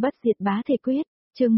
Bất diệt bá thể quyết, chương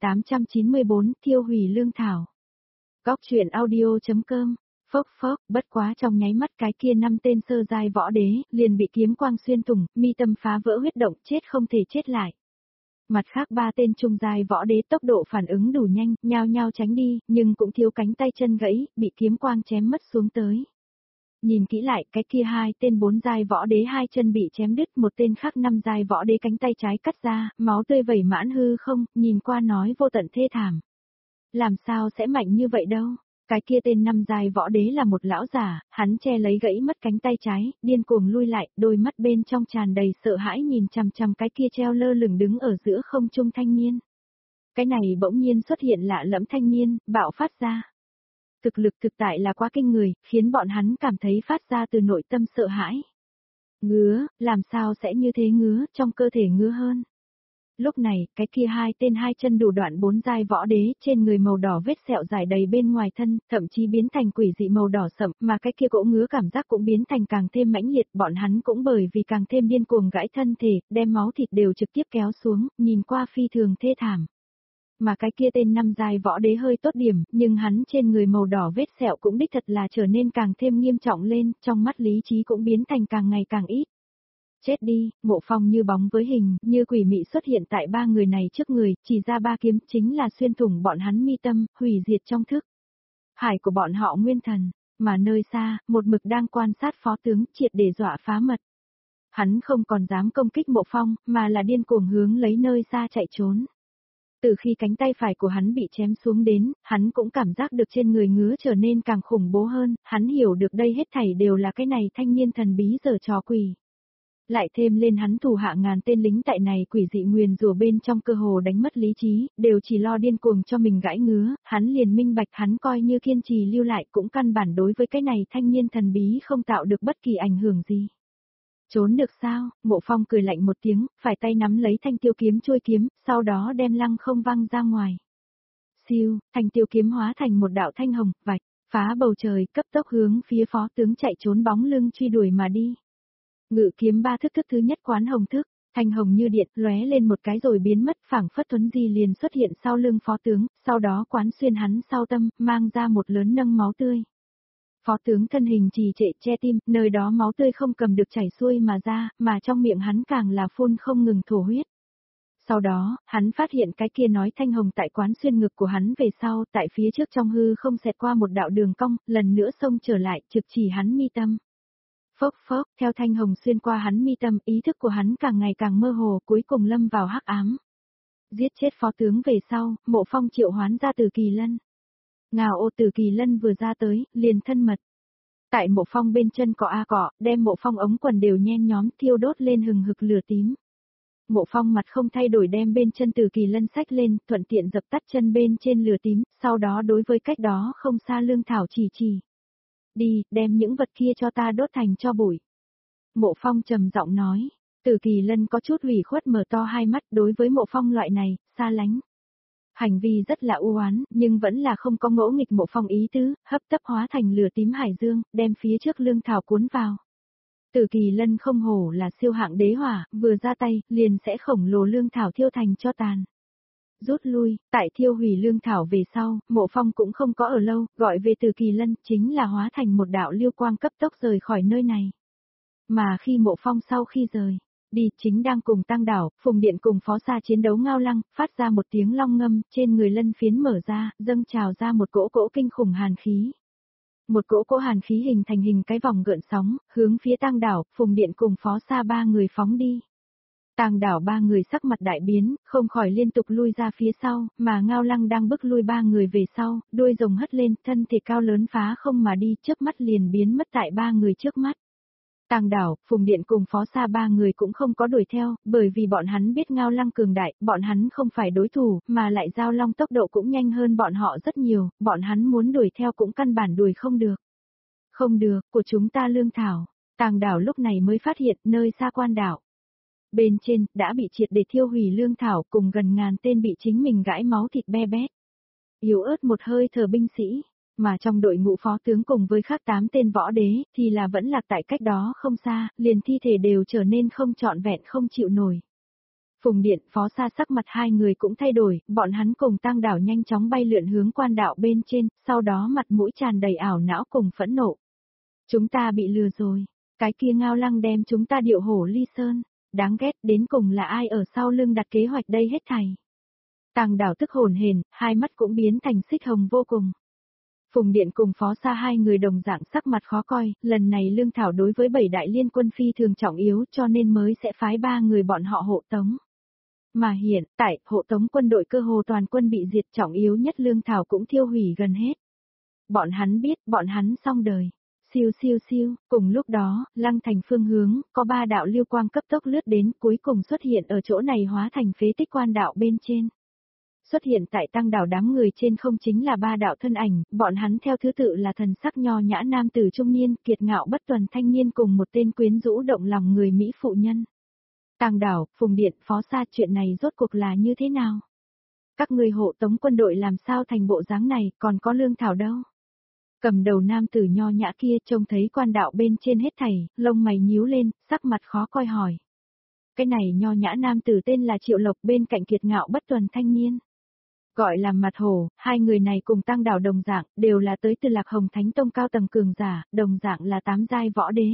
1894, thiêu hủy lương thảo. Góc truyện audio.com. Phốc phốc, bất quá trong nháy mắt cái kia 5 tên sơ giai võ đế, liền bị kiếm quang xuyên thủng, mi tâm phá vỡ huyết động, chết không thể chết lại. Mặt khác 3 tên trung giai võ đế tốc độ phản ứng đủ nhanh, nhao nhao tránh đi, nhưng cũng thiếu cánh tay chân gãy, bị kiếm quang chém mất xuống tới. Nhìn kỹ lại, cái kia 2 tên 4 giai võ đế 2 chân bị chém đứt, một tên khác 5 giai võ đế cánh tay trái cắt ra, máu tươi vẩy mãn hư không, nhìn qua nói vô tận thê thảm. Làm sao sẽ mạnh như vậy đâu? Cái kia tên 5 giai võ đế là một lão giả, hắn che lấy gãy mất cánh tay trái, điên cuồng lui lại, đôi mắt bên trong tràn đầy sợ hãi nhìn chằm chằm cái kia treo lơ lửng đứng ở giữa không trung thanh niên. Cái này bỗng nhiên xuất hiện lạ lẫm thanh niên, bạo phát ra. Thực lực thực tại là quá kinh người, khiến bọn hắn cảm thấy phát ra từ nội tâm sợ hãi. Ngứa, làm sao sẽ như thế ngứa, trong cơ thể ngứa hơn. Lúc này, cái kia 2 tên 2 chân đủ đoạn 4 giai võ đế, trên người màu đỏ vết sẹo dài đầy bên ngoài thân, thậm chí biến thành quỷ dị màu đỏ sậm, mà cái kia cỗ ngứa cảm giác cũng biến thành càng thêm mãnh liệt, bọn hắn cũng bởi vì càng thêm điên cuồng gãi thân thể, đem máu thịt đều trực tiếp kéo xuống, nhìn qua phi thường thê thảm. Mà cái kia tên 5 giai võ đế hơi tốt điểm, nhưng hắn trên người màu đỏ vết sẹo cũng đích thật là trở nên càng thêm nghiêm trọng lên, trong mắt lý trí cũng biến thành càng ngày càng ít. Chết đi, Mộ Phong như bóng với hình, như quỷ mị xuất hiện tại 3 người này trước người, chỉ ra 3 kiếm chính là xuyên thủng bọn hắn mi tâm, hủy diệt trong thức hải của bọn họ nguyên thần, mà nơi xa, một mực đang quan sát phó tướng triệt để dọa phá mật. Hắn không còn dám công kích Mộ Phong, mà là điên cuồng hướng lấy nơi xa chạy trốn. Từ khi cánh tay phải của hắn bị chém xuống đến, hắn cũng cảm giác được trên người ngứa trở nên càng khủng bố hơn, hắn hiểu được đây hết thảy đều là cái này thanh niên thần bí giở trò quỷ. Lại thêm lên hắn thủ hạ ngàn tên lính tại này quỷ dị nguyền rủa bên trong cơ hồ đánh mất lý trí, đều chỉ lo điên cuồng cho mình gãi ngứa, hắn liền minh bạch hắn coi như kiên trì lưu lại cũng căn bản đối với cái này thanh niên thần bí không tạo được bất kỳ ảnh hưởng gì. Trốn được sao? Mộ Phong cười lạnh một tiếng, phải tay nắm lấy thanh tiêu kiếm trôi kiếm, sau đó đem lăng không văng ra ngoài. Siêu, thanh tiêu kiếm hóa thành một đạo thanh hồng, vạch, phá bầu trời, cấp tốc hướng phía phó tướng chạy trốn bóng lưng truy đuổi mà đi. Ngự kiếm 3 thức thứ nhất quán hồng thức, thanh hồng như điện, lóe lên một cái rồi biến mất, phảng phất thuấn di liền xuất hiện sau lưng phó tướng, sau đó quán xuyên hắn sau tâm, mang ra một lớn nâng máu tươi. Phó tướng thân hình trì trệ che tim, nơi đó máu tươi không cầm được chảy xuôi mà ra, mà trong miệng hắn càng là phun không ngừng thổ huyết. Sau đó, hắn phát hiện cái kia nói thanh hồng tại quán xuyên ngực của hắn về sau, tại phía trước trong hư không xẹt qua một đạo đường cong, lần nữa xông trở lại, trực chỉ hắn mi tâm. Phốc phốc, theo thanh hồng xuyên qua hắn mi tâm, ý thức của hắn càng ngày càng mơ hồ, cuối cùng lâm vào hắc ám. Giết chết phó tướng về sau, Mộ Phong triệu hoán ra Từ Kỳ Lân. Ngào ô Từ Kỳ Lân vừa ra tới, liền thân mật. Tại Mộ Phong bên chân cọ a cọ, đem Mộ Phong ống quần đều nhen nhóm thiêu đốt lên hừng hực lửa tím. Mộ Phong mặt không thay đổi đem bên chân Từ Kỳ Lân xách lên, thuận tiện dập tắt chân bên trên lửa tím, sau đó đối với cách đó không xa lương thảo chỉ. Đi, đem những vật kia cho ta đốt thành tro bụi. Mộ Phong trầm giọng nói. Từ Kỳ Lân có chút ủy khuất mở to hai mắt đối với Mộ Phong loại này, xa lánh. Hành vi rất là u oán, nhưng vẫn là không có ngỗ nghịch Mộ Phong ý tứ, hấp tấp hóa thành lửa tím hải dương, đem phía trước lương thảo cuốn vào. Từ Kỳ Lân không hổ là siêu hạng đế hỏa, vừa ra tay, liền sẽ khổng lồ lương thảo thiêu thành cho tàn. Rút lui, tại thiêu hủy lương thảo về sau, Mộ Phong cũng không có ở lâu, gọi về Từ Kỳ Lân, chính là hóa thành một đạo lưu quang cấp tốc rời khỏi nơi này. Mà khi Mộ Phong sau khi rời đi, chính đang cùng Tăng Đảo, Phùng Điện cùng Phó Sa chiến đấu ngao lăng, phát ra một tiếng long ngâm, trên người lân phiến mở ra, dâng trào ra một cỗ kinh khủng hàn khí. Một cỗ hàn khí hình thành hình cái vòng gợn sóng, hướng phía Tăng Đảo, Phùng Điện cùng Phó Sa 3 người phóng đi. Tàng Đảo 3 người sắc mặt đại biến, không khỏi liên tục lui ra phía sau, mà Ngao Lăng đang bức lui 3 người về sau, đuôi rồng hất lên, thân thể cao lớn phá không mà đi, chớp mắt liền biến mất tại 3 người trước mắt. Tàng Đảo, Phùng Điện cùng Phó Sa 3 người cũng không có đuổi theo, bởi vì bọn hắn biết Ngao Lăng cường đại, bọn hắn không phải đối thủ, mà lại Giao Long tốc độ cũng nhanh hơn bọn họ rất nhiều, bọn hắn muốn đuổi theo cũng căn bản đuổi không được. Không được, của chúng ta lương thảo. Tàng Đảo lúc này mới phát hiện nơi xa quan đảo. Bên trên, đã bị triệt để thiêu hủy lương thảo cùng gần ngàn tên bị chính mình gãi máu thịt be bét. Yếu ớt một hơi thở binh sĩ, mà trong đội ngũ phó tướng cùng với khác 8 tên võ đế, thì là vẫn lạc tại cách đó không xa, liền thi thể đều trở nên không trọn vẹn không chịu nổi. Phùng Điện, Phó Sa sắc mặt hai người cũng thay đổi, bọn hắn cùng Tang Đảo nhanh chóng bay lượn hướng quan đạo bên trên, sau đó mặt mũi tràn đầy ảo não cùng phẫn nộ. Chúng ta bị lừa rồi, cái kia Ngao Lăng đem chúng ta điệu hổ ly sơn, đáng ghét, đến cùng là ai ở sau lưng đặt kế hoạch đây hết thảy. Tang Đảo tức hồn hển, hai mắt cũng biến thành xích hồng vô cùng. Phùng Điện cùng Phó Sa hai người đồng dạng sắc mặt khó coi, lần này lương thảo đối với 7 đại liên quân phi thường trọng yếu cho nên mới sẽ phái 3 người bọn họ hộ tống. Mà hiện tại, hộ tống quân đội cơ hồ toàn quân bị diệt, trọng yếu nhất lương thảo cũng thiêu hủy gần hết. Bọn hắn biết, bọn hắn xong đời. Siêu siêu siêu, cùng lúc đó, Lăng Thành phương hướng, có 3 đạo lưu quang cấp tốc lướt đến, cuối cùng xuất hiện ở chỗ này hóa thành phế tích quan đạo bên trên. Xuất hiện tại Tăng Đảo đám người trên không chính là 3 đạo thân ảnh, bọn hắn theo thứ tự là thần sắc nho nhã nam tử trung niên, kiệt ngạo bất tuần thanh niên cùng một tên quyến rũ động lòng người Mỹ phụ nhân. Tang Đảo, Phùng Điện, Phó Sa, chuyện này rốt cuộc là như thế nào? Các người hộ tống quân đội làm sao thành bộ dáng này, còn có lương thảo đâu? Cầm đầu nam tử nho nhã kia trông thấy quan đạo bên trên hết thảy, lông mày nhíu lên, sắc mặt khó coi hỏi. Cái này nho nhã nam tử tên là Triệu Lộc, bên cạnh kiệt ngạo bất tuần thanh niên. Gọi là Mặt Hổ, hai người này cùng Tang Đảo đồng dạng, đều là tới từ Lạc Hồng Thánh Tông cao tầng cường giả, đồng dạng là 8 giai võ đế.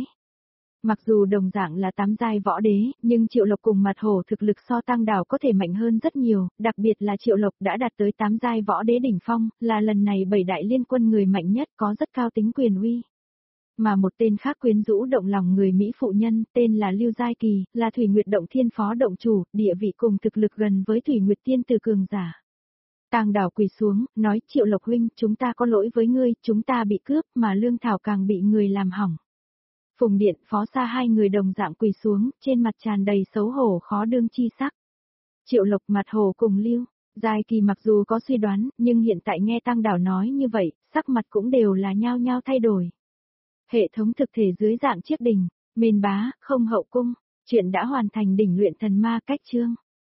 Mặc dù đồng dạng là 8 giai võ đế, nhưng Triệu Lộc cùng Mặt Hổ thực lực so Tang Đảo có thể mạnh hơn rất nhiều, đặc biệt là Triệu Lộc đã đạt tới 8 giai võ đế đỉnh phong, là lần này 7 đại liên quân người mạnh nhất, có rất cao tính quyền uy. Mà một tên khác quyến rũ động lòng người Mỹ phụ nhân, tên là Lưu Giai Kỳ, là Thủy Nguyệt Động Thiên phó động chủ, địa vị cùng thực lực gần với Thủy Nguyệt Tiên từ cường giả. Tang Đảo quỳ xuống, nói Triệu Lộc huynh, chúng ta có lỗi với ngươi, chúng ta bị cướp mà lương thảo càng bị người làm hỏng. Phùng Điện, Phó Sa hai người đồng dạng quỳ xuống, trên mặt tràn đầy xấu hổ khó đương chi sắc. Triệu Lộc, Mặt Hổ cùng Lưu Giai Kỳ mặc dù có suy đoán, nhưng hiện tại nghe Tang Đảo nói như vậy, sắc mặt cũng đều là nhao nhao thay đổi. Hệ thống thực thể dưới dạng chiếc đỉnh, mền bá, không hậu cung, chuyện đã hoàn thành, đỉnh luyện thần ma cách chương.